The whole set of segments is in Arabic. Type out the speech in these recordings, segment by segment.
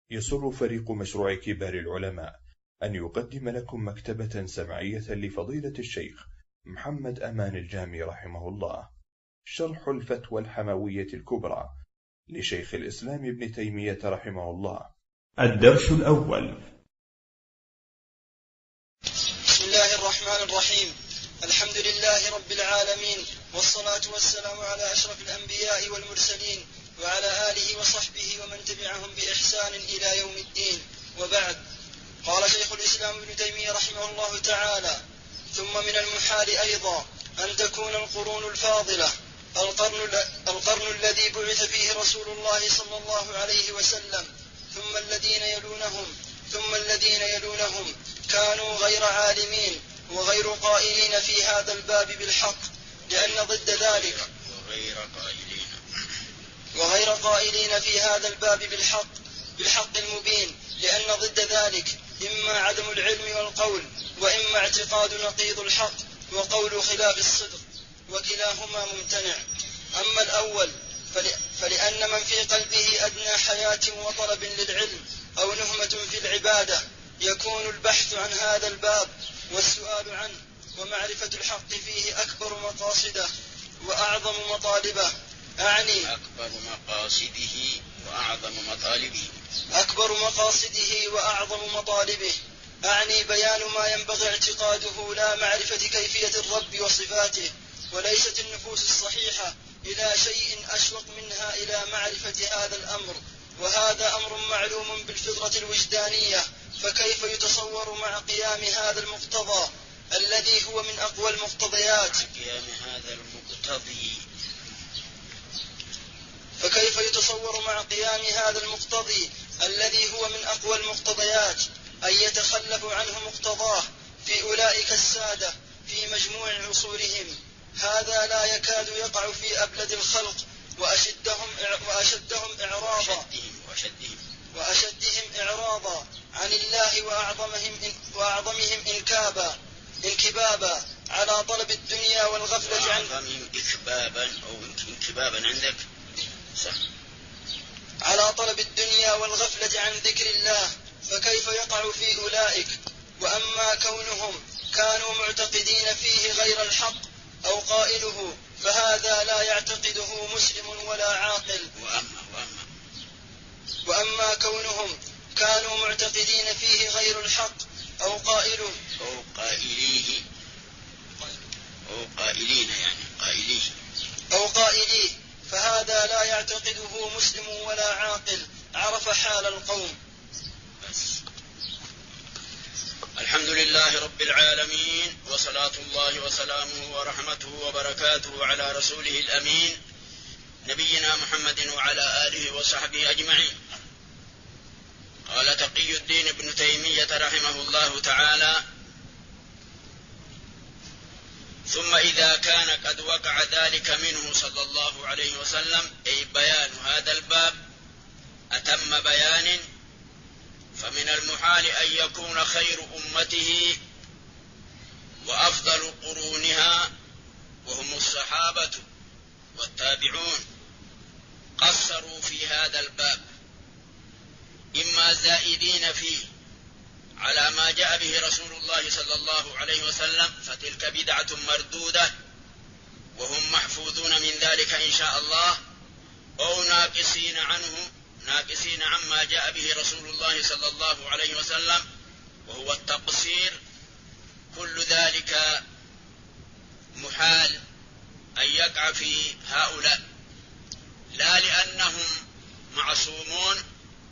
يسر فريق مشروع كبار العلماء أن يقدم لكم مكتبة سمعية لفضيلة الشيخ محمد أمان الجامي رحمه الله، شرح الفتوى الحموية الكبرى لشيخ الإسلام ابن تيمية رحمه الله. الدرس الأول. بسم الله الرحمن الرحيم. الحمد لله رب العالمين، والصلاة والسلام على أشرف الأنبياء والمرسلين وعلى آله وصحبه ومن تبعهم بإحسان إلى يوم الدين، وبعد. قال شيخ الإسلام ابن تيمية رحمه الله تعالى: ثم من المحال أيضا أن تكون القرون الفاضلة القرن الذي بعث فيه رسول الله صلى الله عليه وسلم ثم الذين يلونهم كانوا غير عالمين وغير قائلين في هذا الباب بالحق، لأن ضد ذلك وغير قائلين في هذا الباب بالحق المبين، لأن ضد ذلك إما عدم العلم والقول، وإما اعتقاد نقيض الحق وقول خلاف الصدق، وكلاهما ممتنع. أما الأول فلأن من في قلبه أدنى حياة وطلب للعلم أو نهمة في العبادة يكون البحث عن هذا الباب والسؤال عنه ومعرفة الحق فيه أكبر مقاصده وأعظم مطالبه، أعني بيان ما ينبغي اعتقاده لا معرفة كيفية الرب وصفاته. وليست النفوس الصحيحة إلى شيء أشوق منها إلى معرفة هذا الأمر، وهذا أمر معلوم بالفطرة الوجدانية، فكيف يتصور مع قيام هذا المقتضى الذي هو من أقوى المقتضيات أن يتخلف عنه مقتضاه في أولئك السادة في مجموع عصورهم. هذا لا يكاد يقع في أبلد الخلق وأشدهم إعراضا عن الله وأعظمهم انكبابا على طلب الدنيا والغفلة عن ذكر الله، فكيف يقع في أولئك؟ وأما كونهم كانوا معتقدين فيه غير الحق أو قائله فهذا لا يعتقده مسلم ولا عاقل. وأما كونهم كانوا معتقدين فيه غير الحق أو قائليه فهذا لا يعتقده مسلم ولا عاقل عرف حال القوم. الحمد لله رب العالمين، وصلاة الله وسلامه ورحمته وبركاته على رسوله الأمين نبينا محمد وعلى آله وصحبه أجمعين. قال تقي الدين ابن تيمية رحمه الله تعالى: ثم إذا كان قد وقع ذلك منه صلى الله عليه وسلم، أي بيان هذا الباب أتم بيان، فمن المحال أن يكون خير أمته وأفضل قرونها وهم الصحابة والتابعون قصروا في هذا الباب، إما زائدين فيه على ما جاء به رسول الله صلى الله عليه وسلم، فتلك بدعة مردودة وهم محفوظون من ذلك إن شاء الله، أو ناقصين عما جاء به رسول الله صلى الله عليه وسلم وهو التقصير. كل ذلك محال أن يقع في هؤلاء، لا لأنهم معصومون،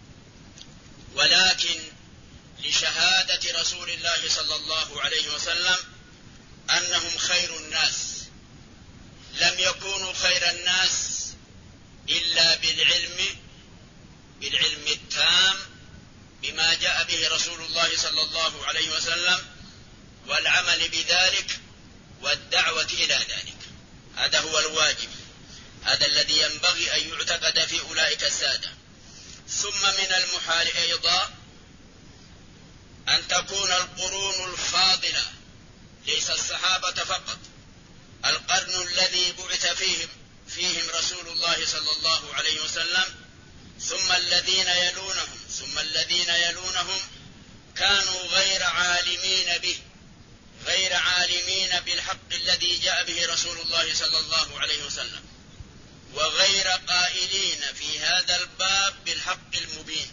ولكن لشهادة رسول الله صلى الله عليه وسلم أنهم خير الناس. لم يكونوا خير الناس إلا بالعلم التام بما جاء به رسول الله صلى الله عليه وسلم، والعمل بذلك والدعوة إلى ذلك. هذا هو الواجب، هذا الذي ينبغي أن يعتقد في أولئك السادة. ثم من المحال أيضا أن تكون القرون الفاضلة، ليس الصحابة فقط، القرن الذي بعث فيهم رسول الله صلى الله عليه وسلم ثم الذين يلونهم ثم يتبعونهم كانوا غير عالمين به، غير عالمين بالحق الذي جاء به رسول الله صلى الله عليه وسلم، وغير قائلين في هذا الباب بالحق المبين،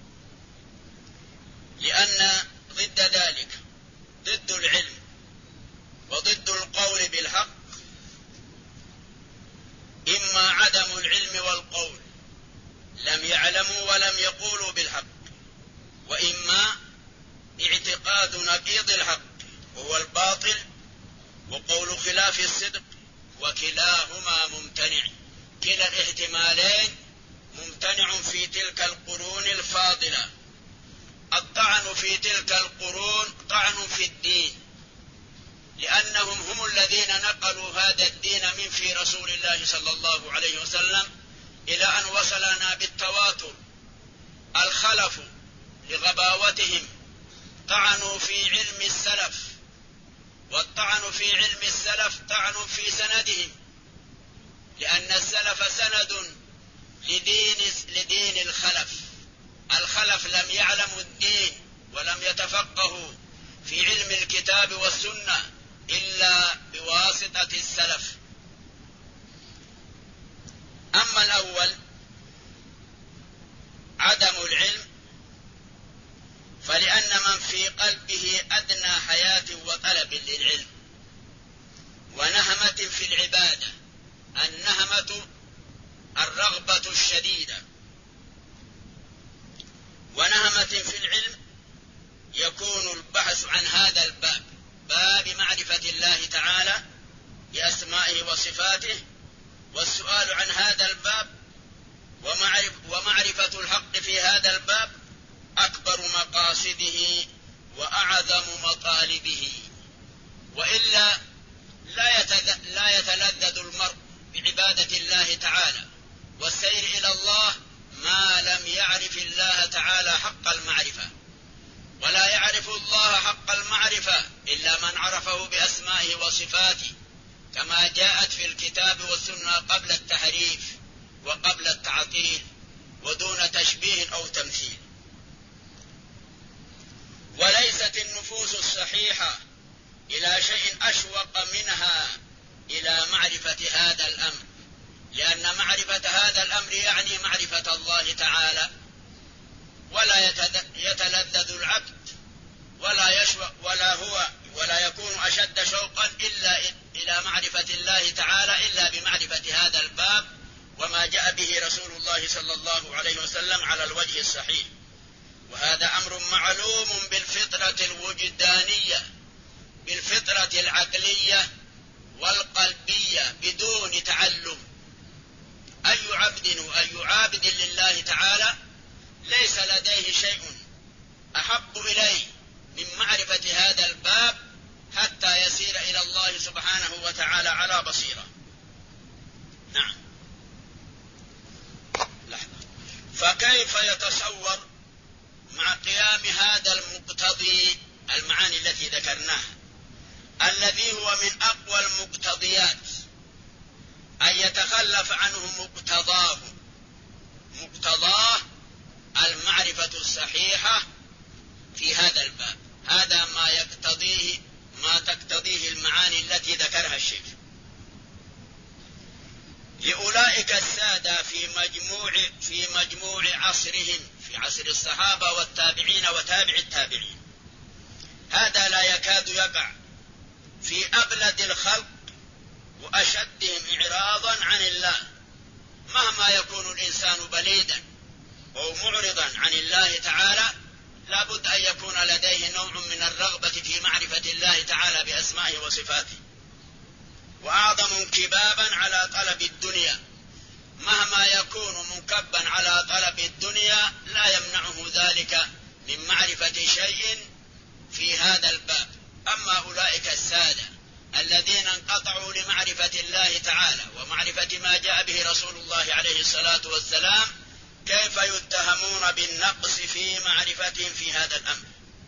لأن ضد ذلك، ضد العلم وضد القول بالحق، إما عدم العلم والقول، لم يعلموا ولم يقولوا بالحق، وإما اعتقاد نقيض الحق وهو الباطل وقول خلاف الصدق، وكلاهما ممتنع. كلا الاحتمالين ممتنع في تلك القرون الفاضلة. الطعن في تلك القرون طعن في الدين، لأنهم هم الذين نقلوا هذا الدين من في رسول الله صلى الله عليه وسلم إلى أن وصلنا بالتواتر. الخلف لغباوتهم طعنوا في علم السلف، والطعن في علم السلف طعن في سندهم، لأن السلف سند لدين الخلف. الخلف لم يعلموا الدين ولم يتفقهوا في علم الكتاب والسنة إلا بواسطة السلف. أما الأول عدم العلم، فلأن من في قلبه أدنى حياة وطلب للعلم ونهمة في العبادة، النهمة الرغبة الشديدة، ونهمة في العلم، يكون البحث عن هذا الباب، باب معرفة الله تعالى بأسمائه وصفاته، والسؤال عن هذا الباب ومعرفة الحق في هذا الباب أكبر مقاصده وأعظم مطالبه. وإلا لا يتلذذ المرء بعبادة الله تعالى والسير إلى الله ما لم يعرف الله تعالى حق المعرفة، ولا يعرف الله حق المعرفة إلا من عرفه بأسمائه وصفاته، كما جاءت في الكتاب والسنة قبل التحريف وقبل التعطيل ودون تشبيه أو تمثيل. وليست النفوس الصحيحة إلى شيء أشوق منها إلى معرفة هذا الأمر، لأن معرفة هذا الأمر يعني معرفة الله تعالى، ولا يتلذذ العبد ولا يشوق ولا يكون أشد شوقا إلا إلى معرفة الله تعالى إلا بمعرفة هذا الباب وما جاء به رسول الله صلى الله عليه وسلم على الوجه الصحيح. وهذا أمر معلوم بالفطرة الوجدانية، بالفطرة العقلية والقلبية بدون تعلم. أي عابد لله تعالى ليس لديه شيء أحب إليه من معرفة هذا الباب حتى يسير إلى الله سبحانه وتعالى على بصيرة. نعم. لحظة. فكيف يتصور مع قيام هذا المقتضي المعاني التي ذكرناها، الذي هو من أقوى المقتضيات، أن يتخلف عنه مقتضاه المعرفة الصحيحة في هذا الباب. هذا ما تقتضيه المعاني التي ذكرها الشيخ. لأولئك السادة في مجموع عصرهم، في عصر الصحابة والتابعين وتابع التابعين، هذا لا يكاد يقع في أبلد الخلق وأشدهم إعراضا عن الله. مهما يكون الإنسان بليدا أو معرضا عن الله تعالى، لابد أن يكون لديه نوع من الرغبة في معرفة الله تعالى بأسمائه وصفاته، وأعظم انكبابا على طلب الدنيا. مهما يكون منكبا على طلب الدنيا لا يمنعه ذلك من معرفة شيء في هذا الباب. أما أولئك السادة الذين انقطعوا لمعرفة الله تعالى ومعرفة ما جاء به رسول الله عليه الصلاة والسلام، كيف يتهمون بالنقص في معرفتهم في هذا الأمر؟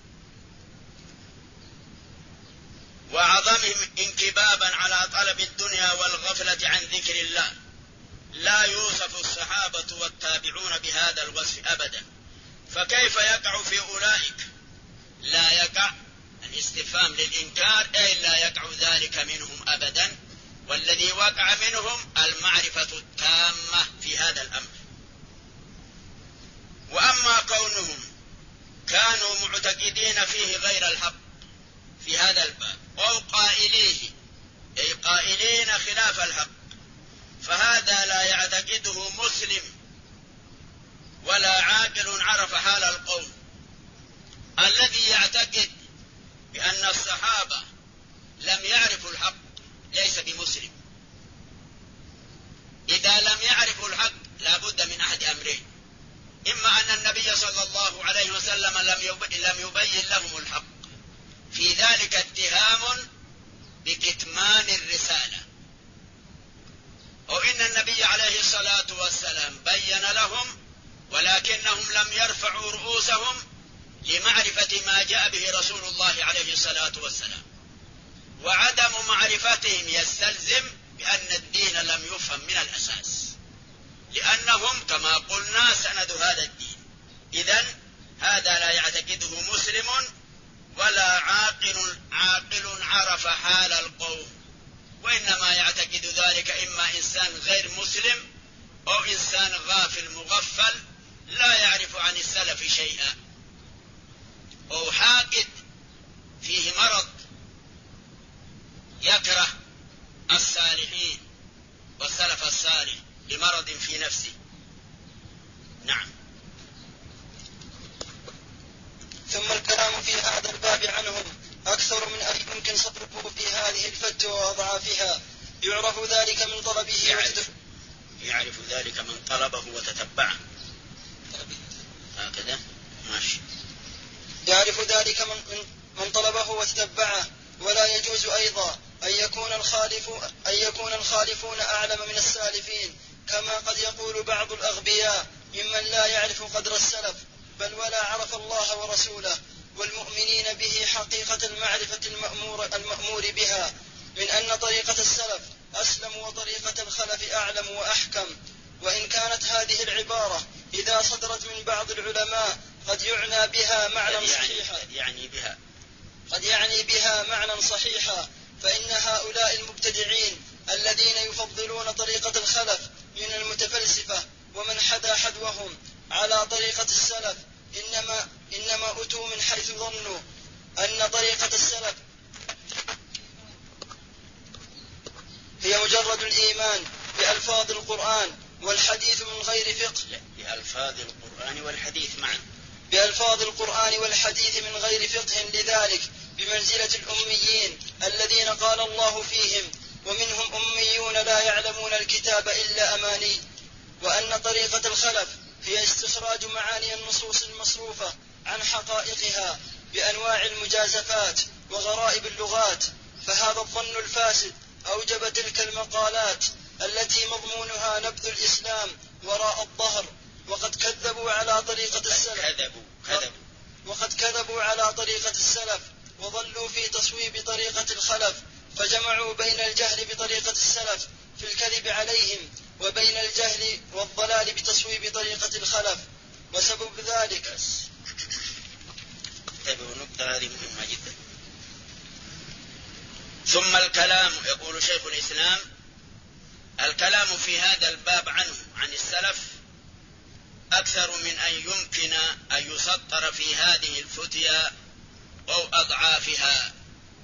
وأعظمهم انكبابا على طلب الدنيا والغفلة عن ذكر الله. لا يوصف الصحابة والتابعون بهذا الوصف أبدا، فكيف يقع في أولئك؟ لا يقع. الاستفهام للإنكار أي لا يقع ذلك منهم أبدا، والذي وقع منهم المعرفة التامة في هذا الأمر. وأما كونهم كانوا معتقدين فيه غير الحق في هذا الباب أو قائليه، أي قائلين خلاف الحق، فهذا لا يعتقده مسلم ولا عاقل عرف حال القوم. الذي يعتقد بأن الصحابة لم يعرفوا الحق ليس بمسلم. إذا لم يعرفوا الحق لا بد من أحد أمرين: إما أن النبي صلى الله عليه وسلم لم يبين لهم الحق، في ذلك اتهام بكتمان الرسالة، أو إن النبي عليه الصلاة والسلام بين لهم ولكنهم لم يرفعوا رؤوسهم لمعرفة ما جاء به رسول الله عليه الصلاة والسلام. وعدم معرفتهم يستلزم بأن الدين لم يفهم من الأساس، لأنهم كما قلنا سند هذا الدين. إذن هذا لا يعتقده مسلم ولا عاقل عرف حال القوم، وإنما يعتقد ذلك إما إنسان غير مسلم أو إنسان غافل مغفل لا يعرف عن السلف شيئا، أو حاقد فيه مرض يكره الصالحين والسلف الصالح لمرض في نفسه. نعم. ثم الكلام في هذا الباب عنهم أكثر من أن يمكن صدره في هذه الفتوى وأضعافها. يعرف ذلك من طلبه يعرف ذلك من طلبه وتتبعه. هكذا ماشي. يعرف ذلك من طلبه وتتبعه. ولا يجوز أيضا أن يكون الخالفون أعلم من السالفين، كما قد يقول بعض الأغبياء ممن لا يعرف قدر السلف بل ولا عرف الله ورسوله والمؤمنين به حقيقة المعرفة المأمور بها، من أن طريقة السلف أسلم وطريقة الخلف أعلم وأحكم. وإن كانت هذه العبارة إذا صدرت من بعض العلماء قد يعنى بها معنى صحيحا، فإن هؤلاء المبتدعين الذين يفضلون طريقة الخلف من المتفلسفة ومن حدا حدوهم على طريقة السلف إنما أتوا من حيث ظنوا أن طريقة السلف هي مجرد الإيمان بألفاظ القرآن والحديث من غير فقه. بألفاظ القرآن والحديث معا. بألفاظ القرآن والحديث من غير فقه، لذلك بمنزلة الأميين الذين قال الله فيهم: ومنهم أميون لا يعلمون الكتاب إلا أماني. وأن طريقة الخلف هي استخراج معاني النصوص المصروفة عن حقائقها بأنواع المجازفات وغرائب اللغات. فهذا الظن الفاسد أوجب تلك المقالات التي مضمونها نبذ الإسلام وراء الظهر. وقد كذبوا على طريقة السلف وظلوا في تصويب طريقة الخلف، فجمعوا بين الجهل بطريقة السلف في الكذب عليهم وبين الجهل والضلال بتصويب طريقة الخلف. وسبب ذلك النقطة هذه مهمة جدا. ثم الكلام، يقول شيخ الإسلام: الكلام في هذا الباب عنه عن السلف أكثر من أن يمكن أن يسطر في هذه الفتيا أو أضعافها.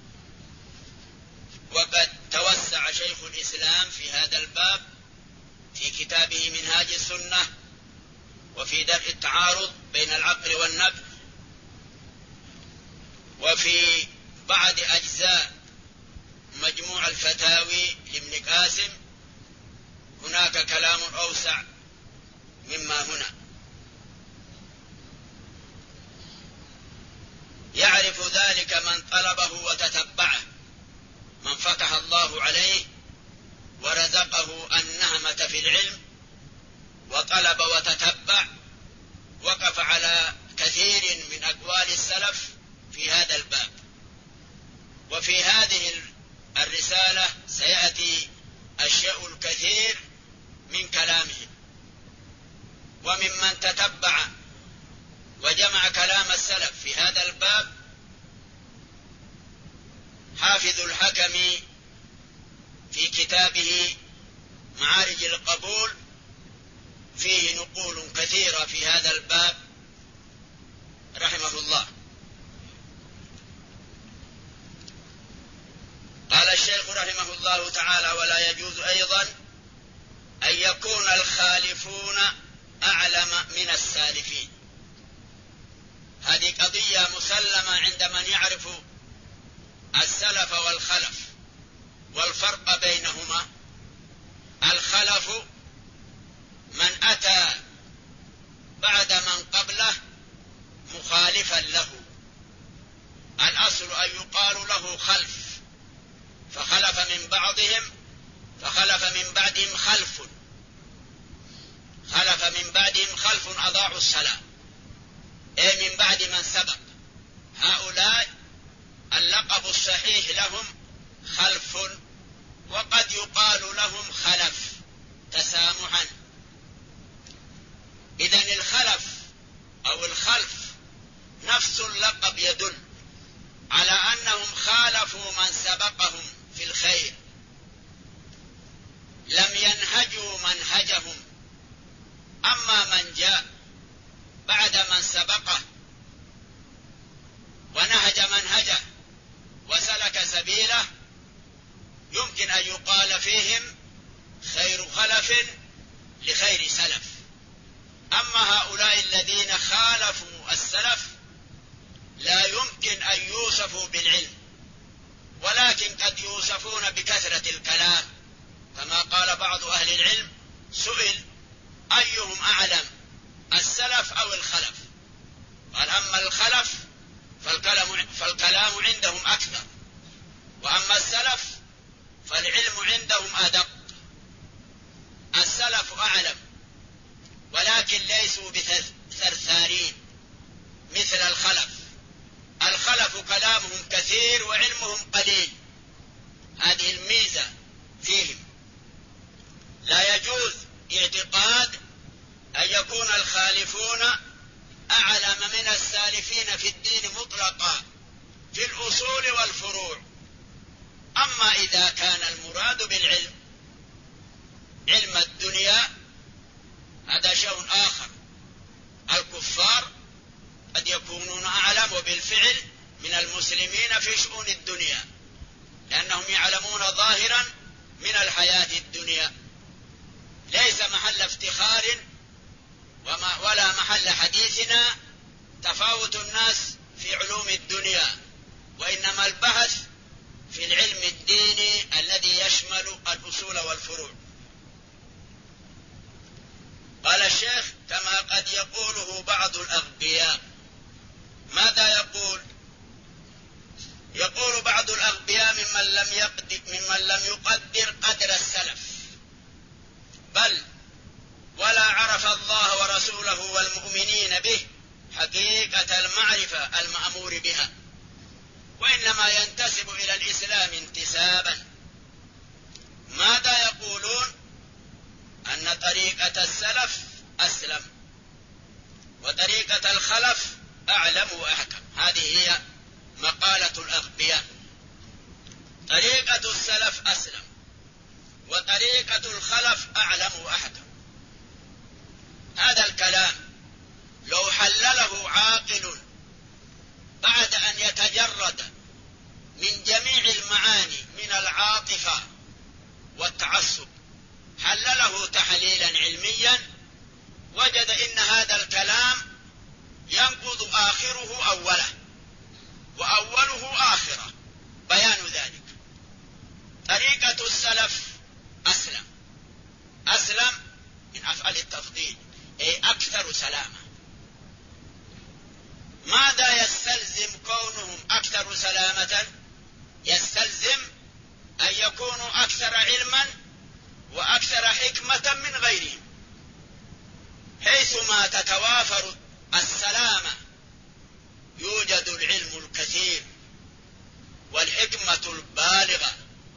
وقد توسع شيخ الإسلام في هذا الباب في كتابه منهاج السنة وفي درء التعارض بين العقل والنقل، وفي بعض أجزاء مجموع الفتاوي لابن قاسم هناك كلام أوسع مما هنا. يعرف ذلك من طلبه وتتبعه، من فتح الله عليه ورزقه النهمة في العلم وطلب وتتبع، وقف على كثير من أقوال السلف في هذا الباب. وفي هذه الرسالة سيأتي الشيء الكثير من كلامهم. وممن تتبع السلف في هذا الباب حافظ الحكم في كتابه معارج القبول فيه نقول كثيرة في هذا الباب رحمه الله. قال الشيخ رحمه الله تعالى: ولا يجوز أيضا أن يكون الخالفون أعلم من السالفين. هذه قضية مسلمة عند من يعرف السلف والخلف والفرق بينهما. الخلف من أتى بعد من قبله مخالفا له، الأصل أن يقال له خلف، فخلف من بعدهم خلف أضاعوا الصلاة، أي من بعد من سبق. هؤلاء اللقب الصحيح لهم خلف، وقد يقال لهم خلف تسامحا. إذن الخلف أو الخلف نفس اللقب يدل على أنهم خالفوا من سبقهم في الخير، لم ينهجوا منهجهم. أما من جاء بعد من سبقه ونهج منهجه وسلك سبيله يمكن أن يقال فيهم خير خلف لخير سلف. أما هؤلاء الذين خالفوا السلف لا يمكن أن يوصفوا بالعلم، ولكن قد يوصفون بكثرة الكلام، كما قال بعض أهل العلم: سئل أيهم أعلم السلف أو الخلف؟ قال: أما الخلف فالكلام عندهم أكثر، وأما السلف فالعلم عندهم أدق. السلف أعلم ولكن ليسوا بثرثارين مثل الخلف. الخلف كلامهم كثير وعلمهم قليل، هذه الميزة فيهم. لا يجوز اعتقاد أن يكون الخالفون أعلم من السالفين في الدين مطلقا في الأصول والفروع. أما إذا كان المراد بالعلم علم الدنيا هذا شيء آخر. الكفار قد يكونون أعلم وبالفعل من المسلمين في شؤون الدنيا، لأنهم يعلمون ظاهرا من الحياة الدنيا. ليس محل افتخار ولا محل حديثنا تفاوت الناس في علوم الدنيا، وإنما البحث في العلم الديني الذي يشمل الأصول والفروع. قال الشيخ: كما قد يقوله بعض الأغبياء. ماذا يقول؟ يقول بعض الأغبياء ممن لم يقدر قدر السلف، بل ولا عرف الله ورسوله والمؤمنين به حقيقة المعرفة المأمور بها، وإنما ينتسب إلى الإسلام انتسابا. ماذا يقولون؟ أن طريقة السلف أسلم وطريقة الخلف أعلم وأحكم. هذه هي مقالة الأغبياء. طريقة السلف أسلم وطريقة الخلف أعلم وأحكم. هذا الكلام لو حلله عاقل بعد أن يتجرد من جميع المعاني من العاطفة والتعصب، حلله تحليلا علميا، وجد إن هذا الكلام ينقض آخره أوله وأوله آخره. بيان ذلك: طريقة السلف أسلم من أفعال التفضيل، أي أكثر سلامة. ماذا يستلزم كونهم أكثر سلامة؟ يستلزم أن يكونوا أكثر علما وأكثر حكمة من غيرهم، حيثما تتوافر السلامة يوجد العلم الكثير والحكمة البالغة.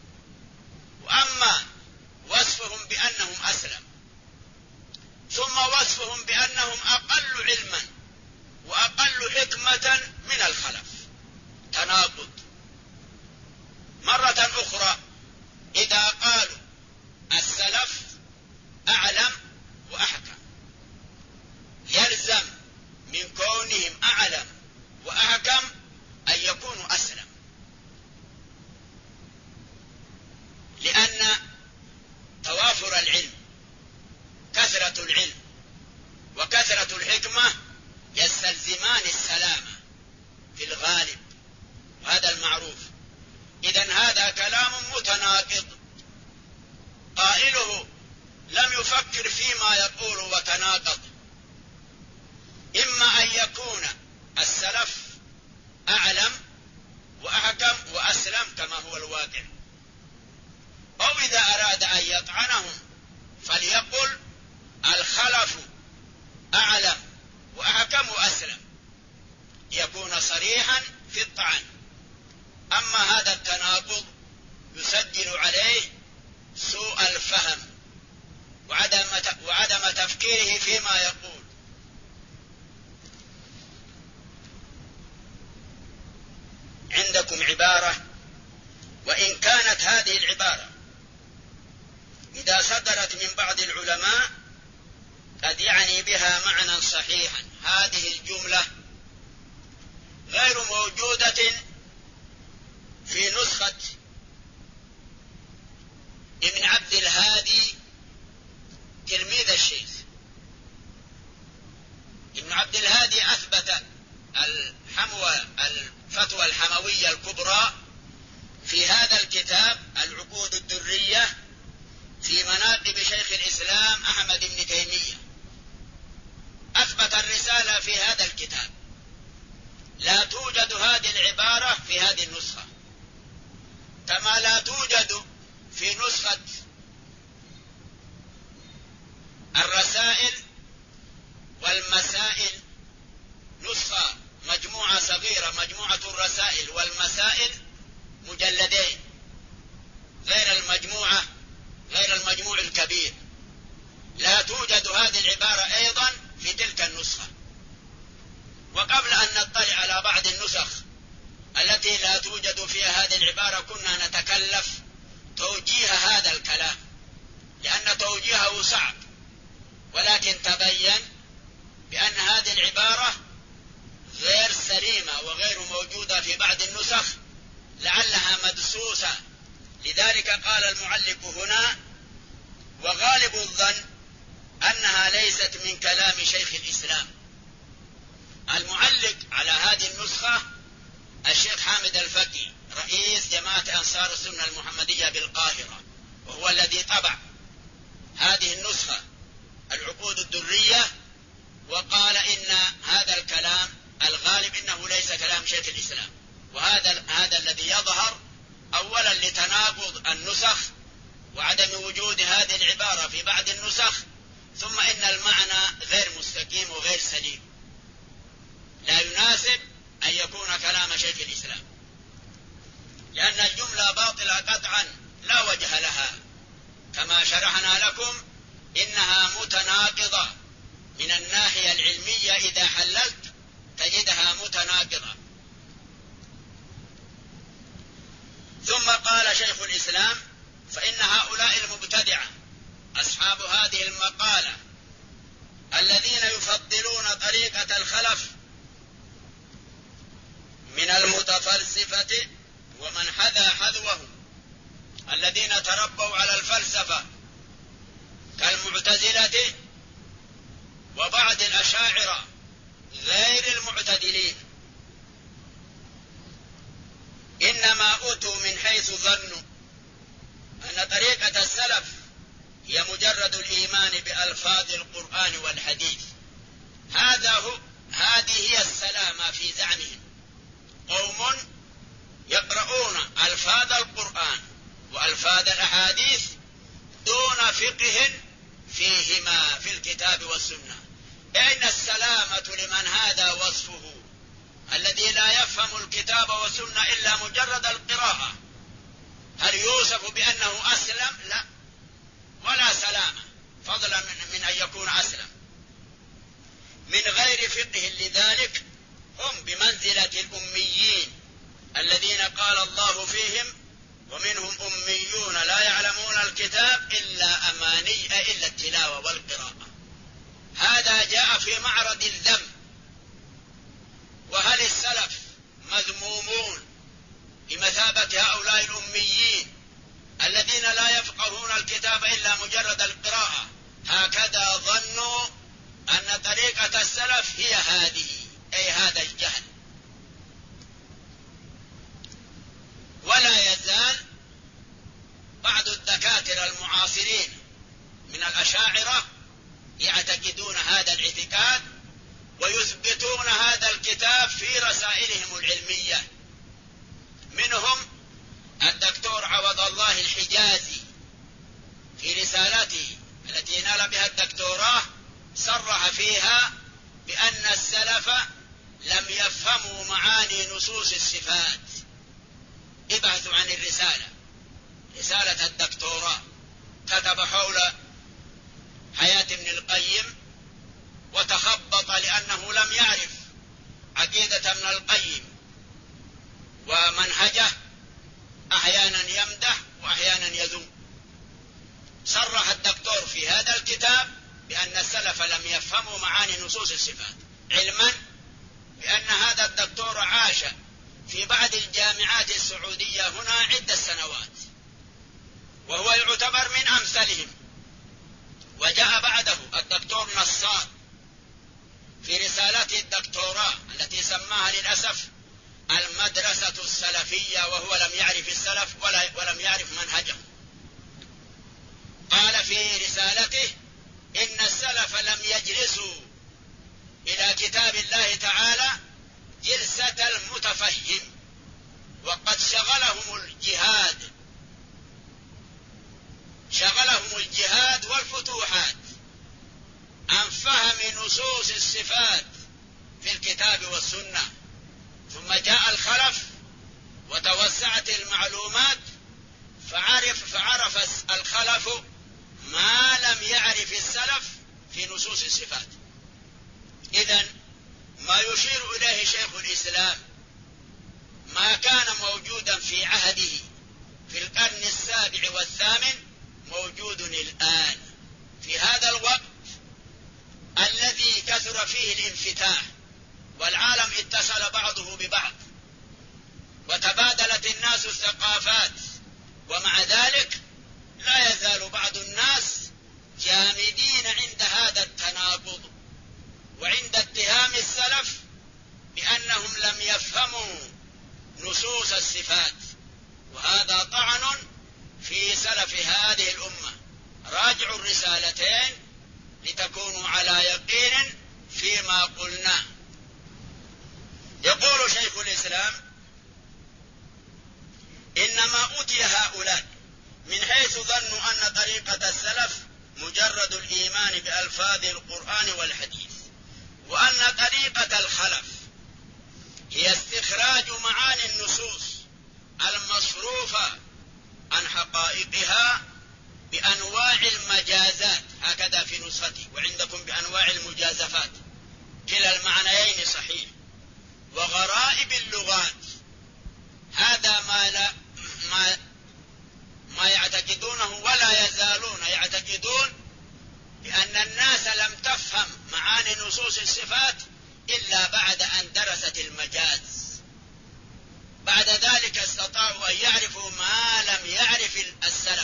وأما وصفهم بأنهم أسلم ثم وصفهم بأنهم أقل علما وأقل حكمة من الخلف. تناقض. مرة أخرى إذا قالوا السلف أعلم وأحكم، يلزم من كونهم أعلم وأحكم أن يكونوا أسلم، لأن توافر العلم، كثرة العلم وكثرة الحكمة يستلزمان السلامة في الغالب، وهذا المعروف. إذن هذا كلام متناقض، قائله لم يفكر فيما يقول وتناقض. إما أن يكون السلف أعلم وأحكم وأسلم كما هو الواقع، أو إذا أراد أن يطعنهم فليقل الخلف أعلم وأحكم وأسلم، يكون صريحا في الطعن. أما هذا التناقض يسجل عليه سوء الفهم وعدم تفكيره فيما يقول. عندكم عبارة، وإن كانت هذه العبارة إذا صدرت من بعض العلماء قد يعني بها معنى صحيحا، هذه الجملة غير موجودة في نسخة ابن عبد الهادي تلميذ الشيخ. ابن عبد الهادي أثبت الفتوى الحموية الكبرى في هذا الكتاب العقود الدرية في مناقب شيخ الإسلام أحمد بن تيمية. أثبت الرسالة في هذا الكتاب، لا توجد هذه العبارة في هذه النسخة، كما لا توجد في نسخة الرسائل والمسائل، نسخة مجموعة صغيرة، مجموعة الرسائل والمسائل مجلدين، غير المجموع الكبير. لا توجد هذه العبارة أيضا في تلك النسخة. وقبل أن نطلع على بعض النسخ التي لا توجد فيها هذه العبارة كنا نتكلف توجيه هذا الكلام، لأن توجيهه صعب، ولكن تبين بأن هذه العبارة غير سليمة وغير موجودة في بعض النسخ، لعلها مدسوسة. لذلك قال المعلق هنا: وغالب الظن أنها ليست من كلام شيخ الإسلام. المعلق على هذه النسخة الشيخ حامد الفقي، رئيس جماعة أنصار السنة المحمدية بالقاهرة، وهو الذي طبع هذه النسخة العقود الدرية، وقال إن هذا الكلام الغالب إنه ليس كلام شيخ الإسلام. وهذا الذي يظهر أولا لتناقض النسخ وعدم وجود هذه العبارة في بعض النسخ، ثم إن المعنى غير مستقيم وغير سليم، لا يناسب أن يكون كلام شيخ الإسلام، لأن الجملة باطلة قطعا لا وجه لها. كما شرحنا لكم إنها متناقضة من الناحية العلمية، إذا حللت تجدها متناقضة. ثم قال شيخ الإسلام: فإن هؤلاء المبتدعة أصحاب هذه المقالة الذين يفضلون طريقة الخلف من المتفلسفة ومن حذا حذوه، الذين تربوا على الفلسفة كالمعتزلة وبعض الأشاعرة غير المعتدلين، إنما أتوا من حيث ظنوا أن طريقة السلف هي مجرد الإيمان بألفاظ القرآن والحديث. هذه هي السلامة في زعمهم. قوم يقرؤون ألفاظ القرآن وألفاظ الأحاديث دون فقه فيهما في الكتاب والسنة. أين السلامة لمن هذا وصفه، الذي لا يفهم الكتاب والسنة إلا مجرد القراءة؟ هل يوصف بأنه أسلم؟ لا، ولا سلامة، فضلا من أن يكون أسلم من غير فقه. لذلك هم بمنزلة الأميين الذين قال الله فيهم ومنهم أميون لا يعلمون الكتاب إلا أماني إلا التلاوة والقراءة. هذا جاء في معرض الذم. وهل السلف مذمومون بمثابة هؤلاء الأميين الذين لا يفقهون الكتاب إلا مجرد القراءة؟ هكذا ظنوا أن طريقة السلف هي هذه، أي هذا الجهل. ولا يزال بعض الدكاترة المعاصرين من الأشاعرة يعتقدون هذا الاعتقاد ويثبتون هذا الكتاب في رسائلهم العلمية. منهم الدكتور عوض الله الحجازي في رسالته التي نال بها الدكتوراه صرح فيها بأن السلف لم يفهموا معاني نصوص الصفات. ابحثوا عن الرسالة، رسالة الدكتوراه، كتب حول حياة ابن القيم وتخبط لأنه لم يعرف عقيدة ابن القيم ومنهجه، أحيانا يمدح وأحيانا يذم. صرح الدكتور في هذا الكتاب بأن السلف لم يفهموا معاني نصوص الصفات، علما بأن هذا الدكتور عاش في بعض الجامعات السعودية هنا عدة سنوات، وهو يعتبر من أمثلهم. وجاء بعده الدكتور نصار في رسالته الدكتوراه التي سماها للأسف المدرسة السلفية، وهو لم يعرف السلف ولم يعرف منهجهم. قال في رسالته إن السلف لم يجلسوا إلى كتاب الله تعالى جلسة المتفهم، وقد شغلهم الجهاد والفتوحات عن فهم نصوص الصفات في الكتاب والسنة. ثم جاء الخلف وتوسعت المعلومات فعرف الخلف ما لم يعرف السلف في نصوص الصفات. إذن ما يشير إليه شيخ الإسلام ما كان موجودا في عهده في القرن السابع والثامن موجود الآن، في هذا الوقت الذي كثر فيه الانفتاح والعالم اتصل بعضه ببعض وتبادلت الناس الثقافات. ومع ذلك لا يزال بعض الناس جامدين عند هذا التناقض وعند اتهام السلف بأنهم لم يفهموا نصوص الصفات، وهذا طعن في سلف هذه الأمة. راجعوا الرسالتين لتكونوا على يقين فيما قلنا. يقول شيخ الإسلام إنما أوتي هؤلاء من حيث ظنوا أن طريقة السلف مجرد الإيمان بألفاظ القرآن والحديث، وأن طريقة الخلف هي استخراج معاني النصوص المصروفة عن حقائقها بأنواع المجازات، هكذا في نسختي، وعندكم بأنواع المجازفات، كلا المعنيين صحيح، وغرائب اللغات. هذا ما يعتقدونه ولا يزالون يعتقدون بأن الناس لم تفهم معاني نصوص الصفات إلا بعد أن درست المجاز. بعد ذلك استطاعوا أن يعرفوا ما لم يعرف السلف،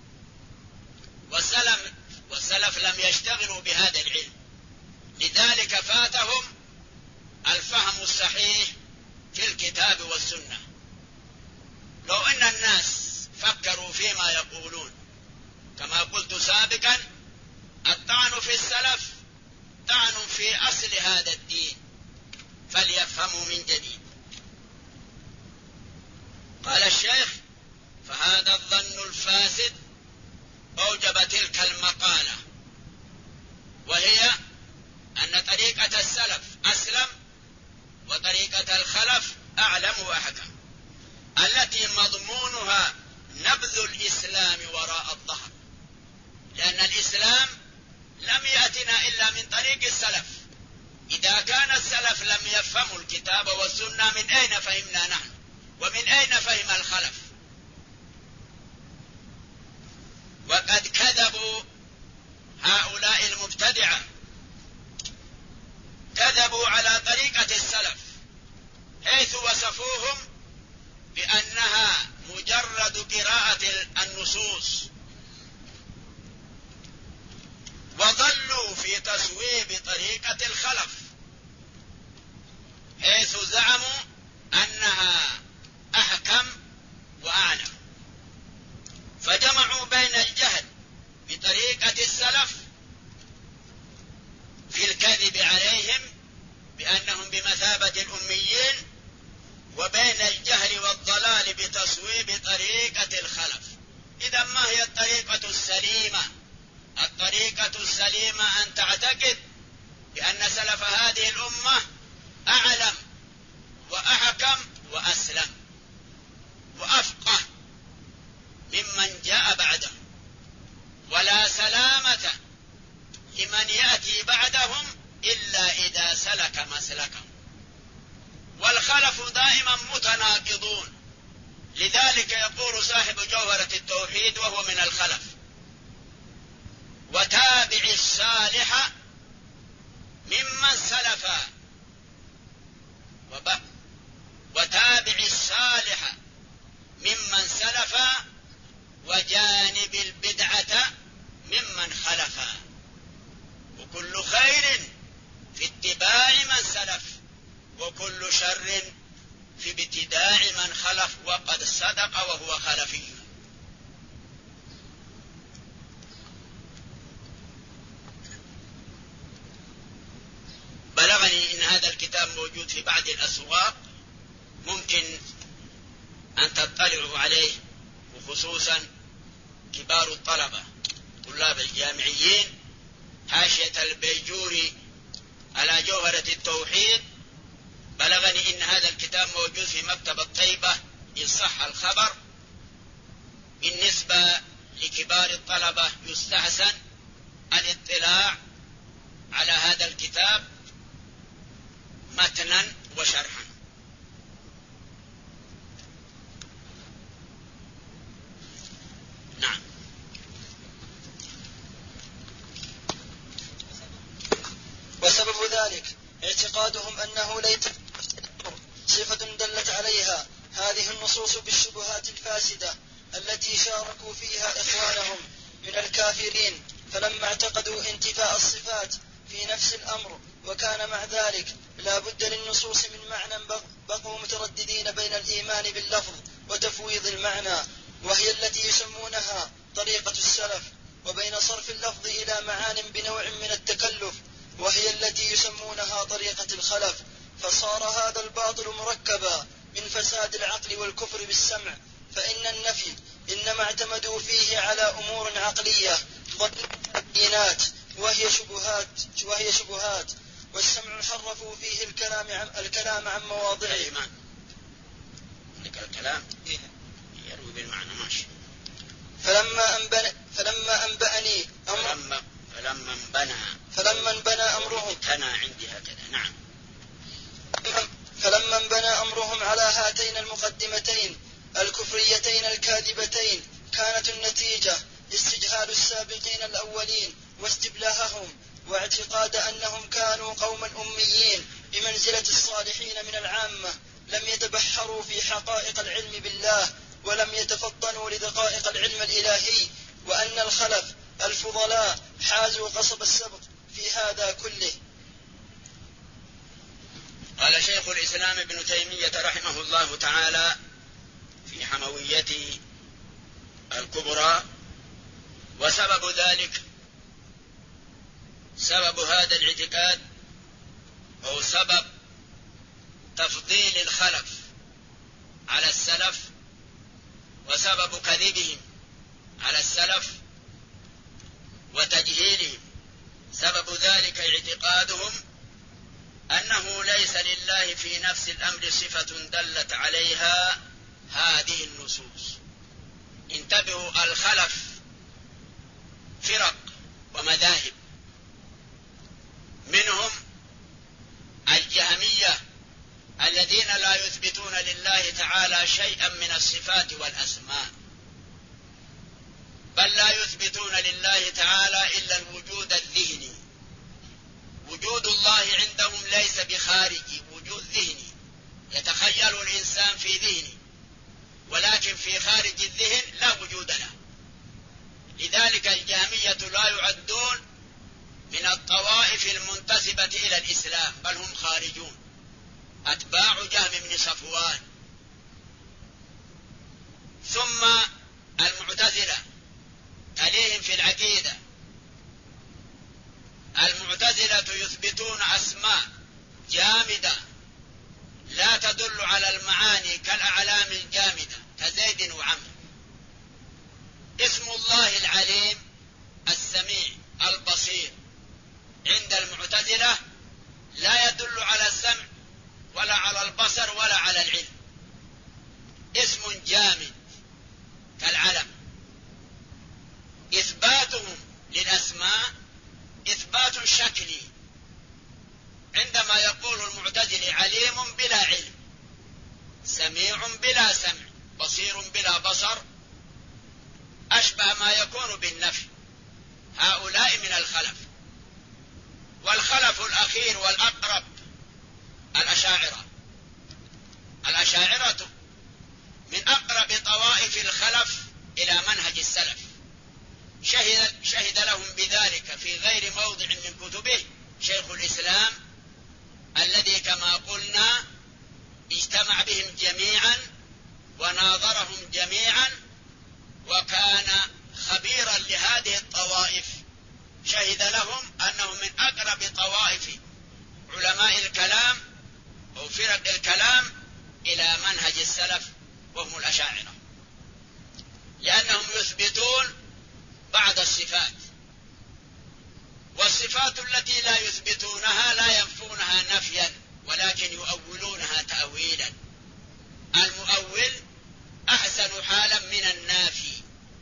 والسلف لم يشتغلوا بهذا العلم، لذلك فاتهم الفهم الصحيح في الكتاب والسنة. لو أن الناس فكروا فيما يقولون كما قلت سابقا، الطعن في السلف طعن في أصل هذا الدين، فليفهموا من جديد. قال الشيخ: فهذا الظن الفاسد أوجب تلك المقالة، وهي أن طريقة السلف أسلم وطريقة الخلف أعلم وأحكم، التي مضمونها نبذ الإسلام وراء الظهر، لأن الإسلام لم يأتنا إلا من طريق السلف، إذا كان السلف لم يفهموا الكتاب والسنة، من أين فهمنا نحن؟ ومن أين فهم الخلف؟ وقد كذبوا هؤلاء المبتدعة، كذبوا على طريقة السلف، حيث وصفوهم بأنها مجرد قراءة النصوص، وضلوا في تصويب طريقة الخلف، حيث زعموا أنها أحكم وأعلم، فجمعوا بين الجهل بطريقة السلف في الكذب عليهم بأنهم بمثابة الأميين، وبين الجهل والضلال بتصويب طريقة الخلف. إذا ما هي الطريقة السليمة؟ الطريقة السليمة أن تعتقد بأن سلف هذه الأمة أعلم وأحكم وأسلم وأفقه ممن جاء بعده، ولا سلامة لمن يأتي بعدهم إلا إذا سلك مسلكهم. والخلف دائما متناقضون، لذلك يقول صاحب جوهرة التوحيد وهو من الخلف: وتابع الصالح ممن سلف، وتابع الصالح ممن سلف، وجانب البدعة ممن خلف، وكل خير في اتباع من سلف، وكل شر في ابتداع من خلف، وقد صدق وهو خلفي. بلغني إن هذا الكتاب موجود في بعض الأسواق، ممكن أن تطلعوا عليه، وخصوصا كبار الطلبة طلاب الجامعيين. حاشية البيجوري على جوهرة التوحيد، بلغني إن هذا الكتاب موجود في مكتبة طيبة إن صح الخبر. بالنسبة لكبار الطلبة يستحسن الاطلاع على هذا الكتاب متنا وشرحا. نعم. وسبب ذلك اعتقادهم أنه ليس صفة دلت عليها هذه النصوص بالشبهات الفاسدة التي شاركوا فيها إخوانهم من الكافرين، فلما اعتقدوا انتفاء الصفات في نفس الأمر وكان مع ذلك لا بد للنصوص من معنى، بقوا مترددين بين الإيمان باللفظ وتفويض المعنى، وهي التي يسمونها طريقة السلف، وبين صرف اللفظ إلى معان بنوع من التكلف، وهي التي يسمونها طريقة الخلف. فصار هذا الباطل مركبا من فساد العقل والكفر بالسمع، فإن النفي إنما اعتمدوا فيه على أمور عقلية ضدينات وهي شبهات، والسمع حرفوا فيه الكلام عن مواضعه. الكلام يروي بالمعنى ماشي. فلما انبنى أمرهم عندي هكذا. نعم. فلما انبنى أمرهم على هاتين المقدمتين الكفريتين الكاذبتين، كانت النتيجة استجهال السابقين الأولين واستبلاههم، واعتقاد أنهم كانوا قوما أميين بمنزلة الصالحين من العامة، لم يتبحروا في حقائق العلم بالله، ولم يتفطنوا لدقائق العلم الإلهي، وأن الخلف الفضلاء حازوا قصب السبق في هذا كله. قال شيخ الإسلام ابن تيمية رحمه الله تعالى في حمويته الكبرى: وسبب ذلك، سبب هذا الاعتقاد هو سبب تفضيل الخلف على السلف، وسبب كذبهم على السلف وتجهيلهم. سبب ذلك اعتقادهم أنه ليس لله في نفس الأمر صفة دلت عليها هذه النصوص. انتبهوا، الخلف فرق ومذاهب، منهم الجهمية الذين لا يثبتون لله تعالى شيئا من الصفات والأسماء، بل لا يثبتون لله تعالى إلا الوجود الذهني. وجود الله عندهم ليس بخارجي، وجود ذهني يتخيل الإنسان في ذهنه، ولكن في خارج الذهن لا وجود له. لذلك الجهمية لا يعدون من الطوائف المنتسبة إلى الإسلام، بل هم خارجون، أتباع جهم بن صفوان. ثم المعتزلة تليهم في العقيدة. المعتزلة يثبتون أسماء جامدة لا تدل على المعاني كالأعلام الجامدة كزيد وعمرو. اسم الله العليم السميع البصير عند المعتزلة لا يدل على السمع ولا على البصر ولا على العلم، اسم جامد كالعلم. إثباتهم للأسماء إثبات شكلي، عندما يقول المعتزلي عليم بلا علم، سميع بلا سمع، بصير بلا بصر، أشبه ما يكون بالنفي. هؤلاء من الخلف. والخلف الأخير والأقرب الأشاعرة. الأشاعرة من أقرب طوائف الخلف إلى منهج السلف، شهد لهم بذلك في غير موضع من كتبه شيخ الإسلام، الذي كما قلنا اجتمع بهم جميعا وناظرهم جميعا، وكان خبيرا لهذه الطوائف. شهد لهم أنهم من أقرب طوائف علماء الكلام أو فرق الكلام إلى منهج السلف، وهم الأشاعرة، لأنهم يثبتون بعض الصفات، والصفات التي لا يثبتونها لا ينفونها نفيا، ولكن يؤولونها تأويلا. المؤول أحسن حالا من النافي.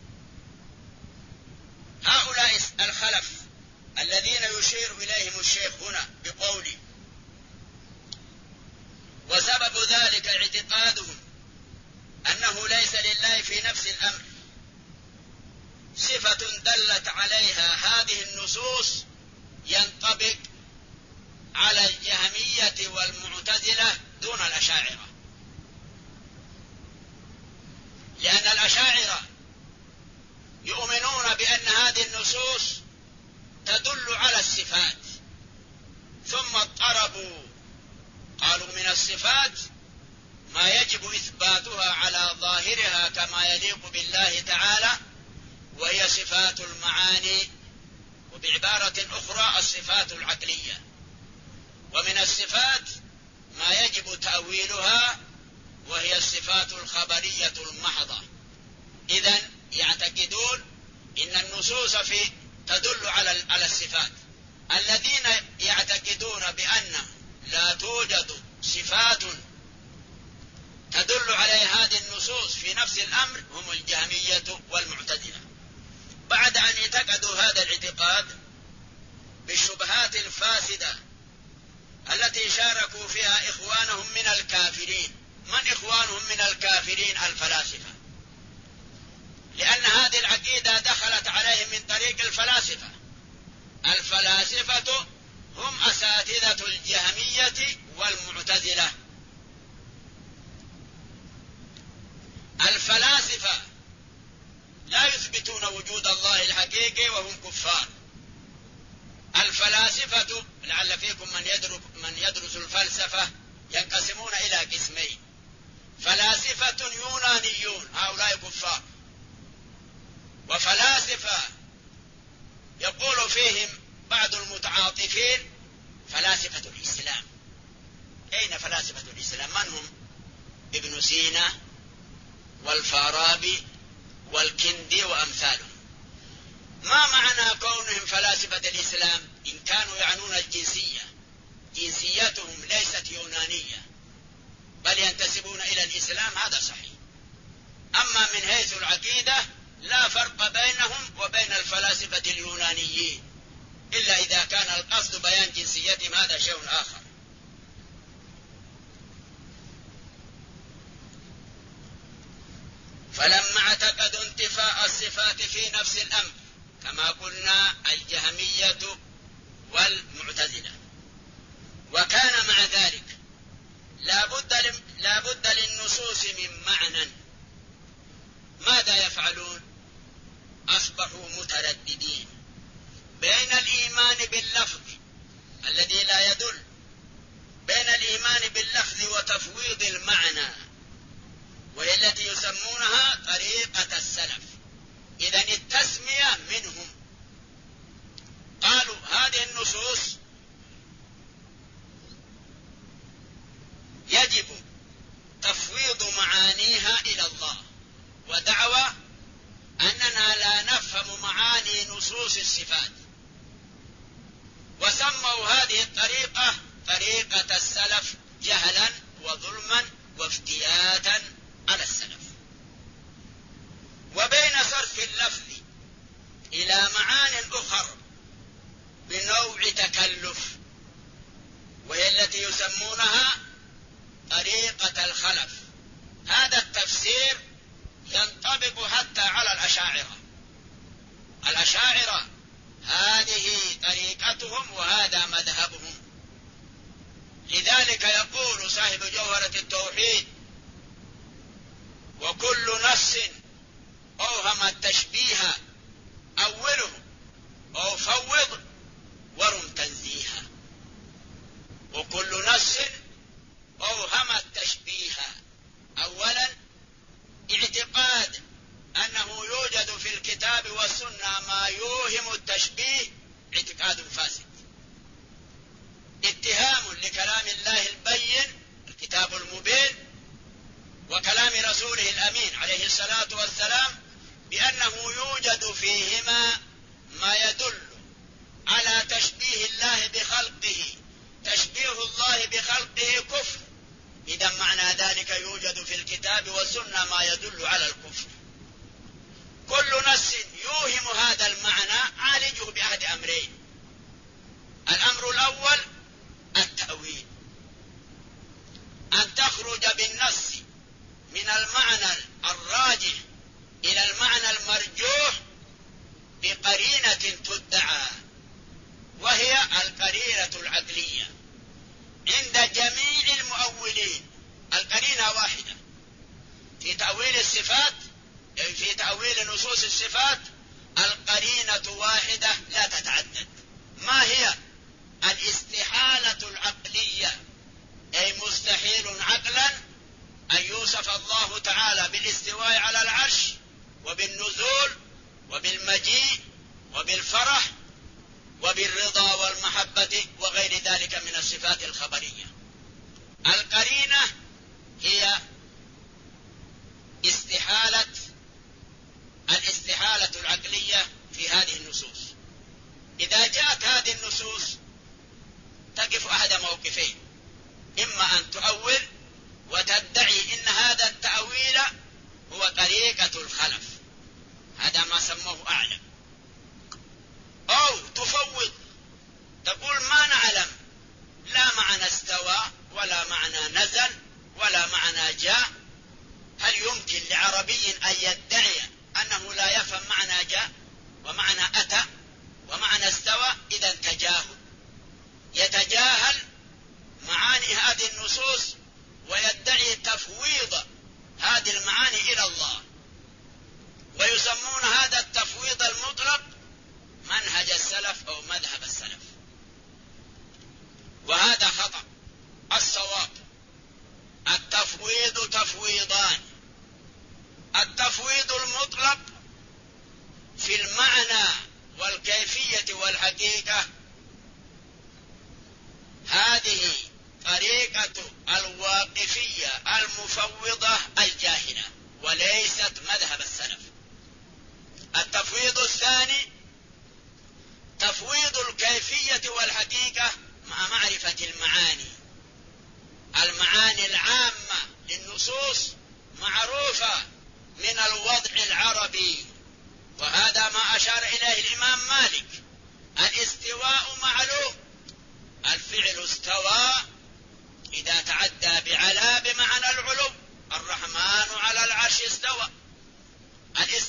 هؤلاء الخلف الذين يشير إليهم الشيخ هنا بقوله: وسبب ذلك اعتقادهم أنه ليس لله في نفس الأمر صفة دلت عليها هذه النصوص، ينطبق على الجهمية والمعتزلة دون الأشاعرة، لأن الأشاعرة يؤمنون بأن هذه النصوص تدل على الصفات، ثم اضطربوا قالوا من الصفات ما يجب إثباتها على ظاهرها كما يليق بالله تعالى، وهي صفات المعاني، وبعبارة أخرى الصفات العقلية. ومن الصفات ما يجب تأويلها، وهي الصفات الخبرية المحضة. إذن يعتقدون إن النصوص تدل على الصفات. الذين يعتقدون بأن لا توجد صفات تدل على هذه النصوص في نفس الأمر هم الجهمية والمعتزلة. بعد أن اعتقدوا هذا الاعتقاد بالشبهات الفاسدة التي شاركوا فيها إخوانهم من الكافرين. من إخوانهم من الكافرين؟ الفلاسفة، لأن هذه العقيدة دخلت عليهم من طريق الفلاسفة. الفلاسفة هم أساتذة الجهمية والمعتزلة. الفلاسفة لا يثبتون وجود الله الحقيقي وهم كفار. الفلاسفة لعل فيكم من يدرس الفلسفة ينقسمون إلى قسمين: فلاسفة يونانيون، هؤلاء كفار، وفلاسفة يقول فيهم بعض المتعاطفين فلاسفة الإسلام. أين فلاسفة الإسلام؟ من هم؟ ابن سينا والفارابي والكندي وأمثالهم. ما معنى كونهم فلاسفة الإسلام؟ إن كانوا يعنون الجنسية، جنسيتهم ليست يونانية بل ينتسبون إلى الإسلام، هذا صحيح. أما من حيث العقيدة لا فرق بينهم وبين الفلاسفة اليونانيين، إلا إذا كان القصد بيان جنسيتهم، هذا شيء آخر. فلما اعتقدوا انتفاء الصفات في نفس الأمر كما قلنا الجهمية والمعتزلة، وكان مع ذلك لا بد للنصوص من معنى، ماذا يفعلون؟ أصبحوا مترددين بين الإيمان باللفظ الذي لا يدل، بين الإيمان باللفظ وتفويض المعنى، وهي التي يسمونها طريقة السلف. إذن التسمية منهم، قالوا هذه النصوص يجب تفويض معانيها إلى الله، ودعوى أننا لا نفهم معاني نصوص الصفات، وسموا هذه الطريقة طريقة السلف جهلا وظلما وافتياتا على السلف. وبين صرف اللفظ إلى معان أخر بنوع تكلف، وهي التي يسمونها طريقة الخلف، هذا التفسير ينطبق حتى على الأشاعرة. الأشاعرة هذه طريقتهم وهذا مذهبهم. لذلك يقول صاحب جوهرة التوحيد: وكل نص أوهم التشبيه أوله أو فوض ورم تنزيها. وكل نص أوهم التشبيه، أولا اعتقاد أنه يوجد في الكتاب والسنة ما يوهم التشبيه اعتقاد فاسد، اتهام لكلام الله البين الكتاب المبين وكلام رسوله الأمين عليه الصلاة والسلام بأنه يوجد فيهما ما يدل على تشبيه الله بخلقه، تشبيه الله بخلقه كفر، إذا معنى ذلك يوجد في الكتاب والسنة ما يدل على الكفر. كل نص يوهم هذا المعنى عالجه بأحد أمرين: الأمر الأول التأويل، أن تخرج بالنص من المعنى الراجح إلى المعنى المرجوح بقرينة تدعى، وهي القرينة العقلية. عند جميع المؤولين القرينة واحدة في تأويل الصفات، في تأويل نصوص الصفات القرينة واحدة لا تتعدد. ما هي؟ الاستحالة العقلية، أي مستحيل عقلا أن يوصف الله تعالى بالاستواء على العرش وبالنزول وبالمجيء وبالفرح وبالرضا والمحبة وغير ذلك من الصفات الخبرية. القرينة هي الاستحالة العقلية في هذه النصوص. إذا جاءت هذه النصوص تقف أحد موقفين: إما أن تؤول وتدعي إن هذا التأويل هو طريقة الخلف، هذا ما سموه أعلم، أو تفوض تقول ما نعلم لا معنى استوى ولا معنى نزل ولا معنى جاء. هل يمكن لعربي أن يدعي أنه لا يفهم معنى جاء ومعنى أتى ومعنى استوى؟ إذا تجاهل، يتجاهل معاني هذه النصوص ويدعي تفويض هذه المعاني إلى الله، ويسمون هذا التفويض المطلق منهج السلف أو مذهب السلف، وهذا خطأ. الصواب التفويض تفويضان: التفويض المطلق في المعنى والكيفية والحقيقة، هذه طريقة الواقفية المفوضة الجاهلة وليست مذهب السلف. التفويض الثاني تفويض الكيفية والحقيقة مع معرفة المعاني العامة للنصوص معروفة من الوضع العربي، وهذا ما أشار إليه الإمام مالك: الاستواء معلوم، الفعل استوى إذا تعدى بعلى بمعنى العلو، الرحمن على العرش استوى،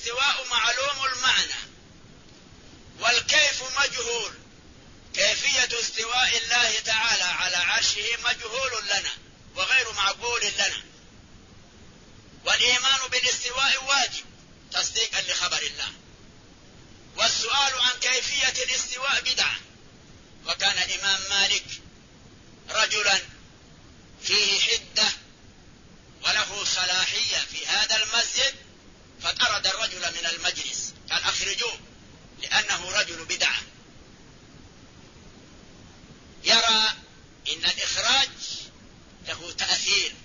الاستواء معلوم المعنى والكيف مجهول. كيفية استواء الله تعالى على عرشه مجهول لنا وغير معقول لنا، والإيمان بالاستواء واجب تصديقا لخبر الله، والسؤال عن كيفية الاستواء بدعة. وكان الإمام مالك رجلا فيه حدة وله صلاحية في هذا المسجد، فطرد الرجل من المجلس، قال أخرجوه لأنه رجل بدعة. يرى إن الإخراج له تأثير،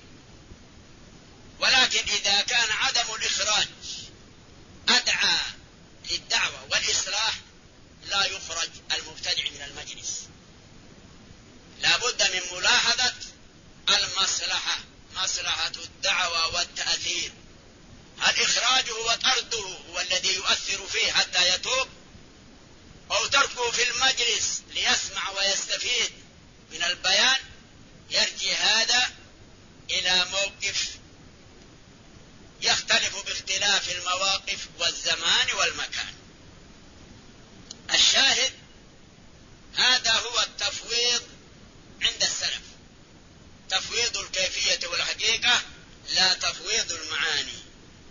ولكن إذا كان عدم الإخراج أدعى للدعوة والإصلاح لا يخرج المبتدع من المجلس. لا بد من ملاحظة المصلحة، مصلحة الدعوة والتأثير. الإخراج هو طرده هو الذي يؤثر فيه حتى يتوب، أو تركه في المجلس ليسمع ويستفيد من البيان، يرجع هذا إلى موقف يختلف باختلاف المواقف والزمان والمكان. الشاهد هذا هو التفويض عند السلف، تفويض الكيفية والحقيقة لا تفويض المعاني.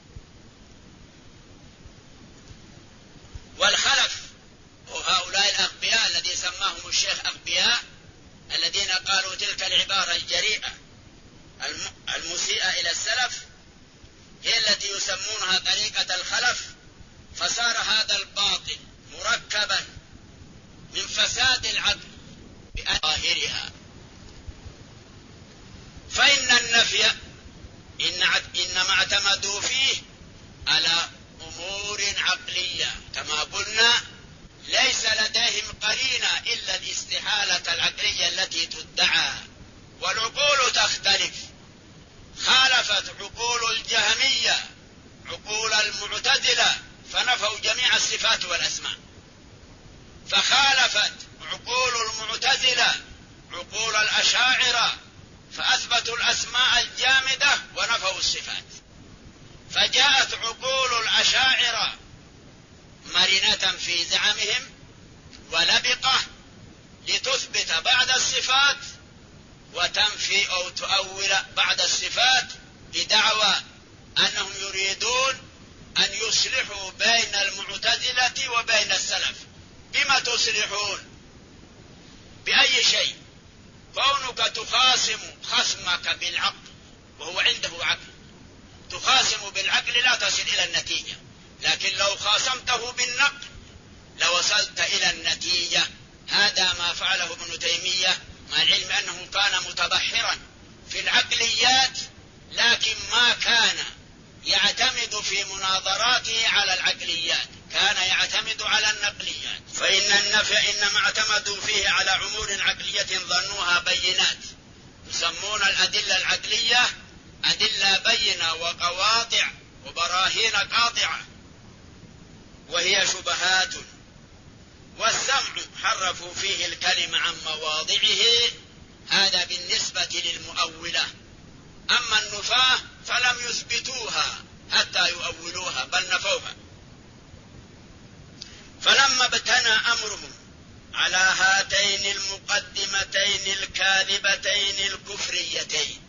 والخلف وهؤلاء الأغبياء الذي سماهم الشيخ أغبياء، الذين قالوا تلك العبارة الجريئة المسيئة إلى السلف هي التي يسمونها طريقة الخلف، فصار هذا الباطل مركبا من فساد العقل بظاهرها. فإن النفي إنما اعتمدوا فيه على أمور عقلية، كما قلنا ليس لديهم قرينة إلا الاستحالة العقلية التي تدعى، والعقول تختلف. خالفت عقول الجهمية عقول المعتزلة فنفوا جميع الصفات والأسماء، فخالفت عقول المعتزلة عقول الأشاعرة فأثبتوا الأسماء الجامدة ونفوا الصفات. فجاءت عقول الأشاعرة مرنة في زعمهم ولبقة لتثبت بعض الصفات وتنفي أو تؤول بعض الصفات بدعوى أنهم يريدون أن يصلحوا بين المعتزلة وبين السلف. بما تصلحون؟ بأي شيء؟ كونك تخاصم خصمك بالعقل وهو عنده عقل، تخاصم بالعقل لا تصل إلى النتيجة، لكن لو خاصمته بالنقل لوصلت إلى النتيجة. هذا ما فعله ابن تيمية، مع العلم أنه كان متبحرا في العقليات، لكن ما كان يعتمد في مناظراته على العقليات، كان يعتمد على النقليات. فإن النفي إنما اعتمدوا فيه على أمور عقلية ظنوها بينات، يسمون الأدلة العقلية أدلة بينة وقواطع وبراهين قاطعة، وهي شبهات. والسمع حرفوا فيه الكلمة عن مواضعه، هذا بالنسبة للمؤولة. أما النفاة فلم يثبتوها حتى يؤولوها بل نفوها. فلما ابتنى أمرهم على هاتين المقدمتين الكاذبتين الكفريتين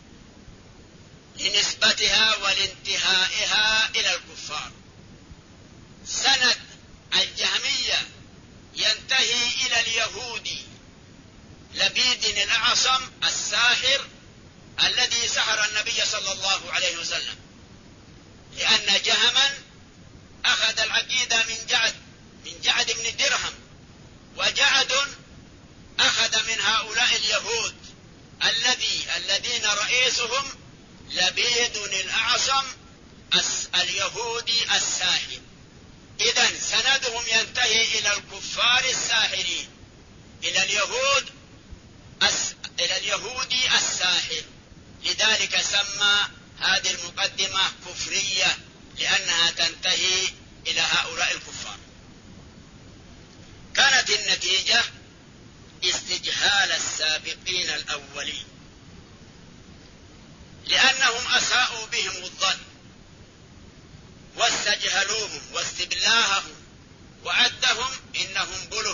لنسبتها ولانتهائها إلى الكفار، سند الجهمية ينتهي إلى اليهودي لبيد الأعصم الساحر الذي سحر النبي صلى الله عليه وسلم، لأن جهما أخذ العقيدة من جعد بن درهم، وجعد أخذ من هؤلاء اليهود الذين رئيسهم لبيد الأعصم اليهودي الساحر. إذن سندهم ينتهي إلى الكفار الساحرين، إلى اليهودي الساحر. لذلك سمى هذه المقدمة كفرية، لأنها تنتهي إلى هؤلاء الكفار. كانت النتيجة استجهال السابقين الأولين، لأنهم أساءوا بهم الظن واستجهلوهم استخدامهم واستبلاههم وعدهم إنهم بله،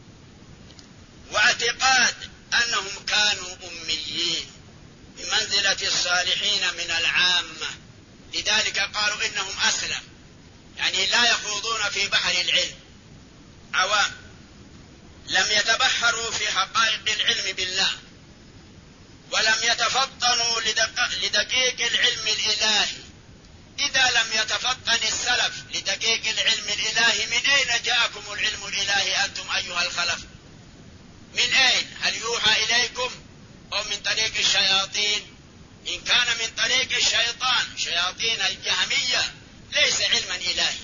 واعتقاد أنهم كانوا أميين بمنزلة الصالحين من العامة، لذلك قالوا إنهم أسلم، يعني لا يخوضون في بحر العلم، عوام لم يتبحروا في حقائق العلم بالله، ولم يتفطنوا لدقيق العلم الإلهي. إذا لم يتفطن السلف لدقيق العلم الإلهي، من أين جاءكم العلم الإلهي أنتم أيها الخلف؟ من أين؟ هل يوحى إليكم أو من طريق الشياطين؟ إن كان من طريق الشيطان شياطين الجهمية ليس علما إلهي.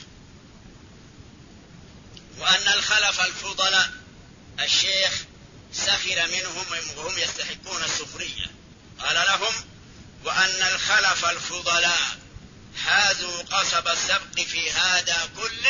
وأن الخلف الفضلاء الشيخ سخر منهم وهم يستحقون السخرية، قال لهم: وأن الخلف الفضلاء هاذوا قصب السبق في هذا كله